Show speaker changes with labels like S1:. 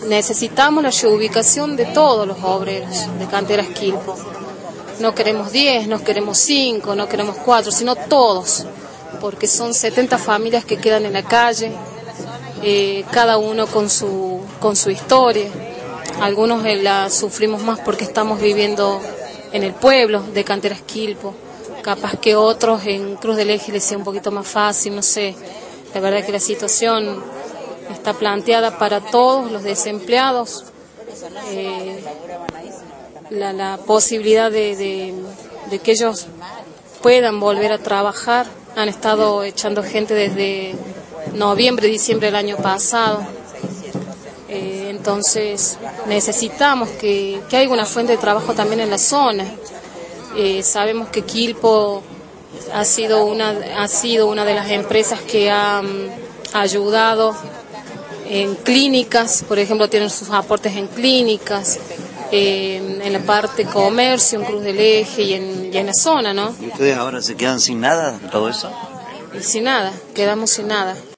S1: necesitamos la reubicación de todos los obreros de Canteras Quilpo. No queremos 10, no queremos 5, no queremos 4, sino todos, porque son 70 familias que quedan en la calle, cada uno con su historia. Algunos la sufrimos más porque estamos viviendo en el pueblo de Canteras Quilpo, capaz que otros en Cruz del Eje les sea un poquito más fácil, no sé. La verdad que la situación está planteada para todos los desempleados, la posibilidad de que ellos puedan volver a trabajar. Han estado echando gente desde noviembre, diciembre del año pasado. Entonces necesitamos que haya una fuente de trabajo también en la zona. Sabemos que Quilpo ha sido una de las empresas que ha ayudado en clínicas, por ejemplo, tienen sus aportes en clínicas, en la parte comercio, en Cruz del Eje y en la zona, ¿no?
S2: ¿Y ustedes ahora se quedan sin nada de todo eso?
S1: Y sin nada, quedamos sin nada.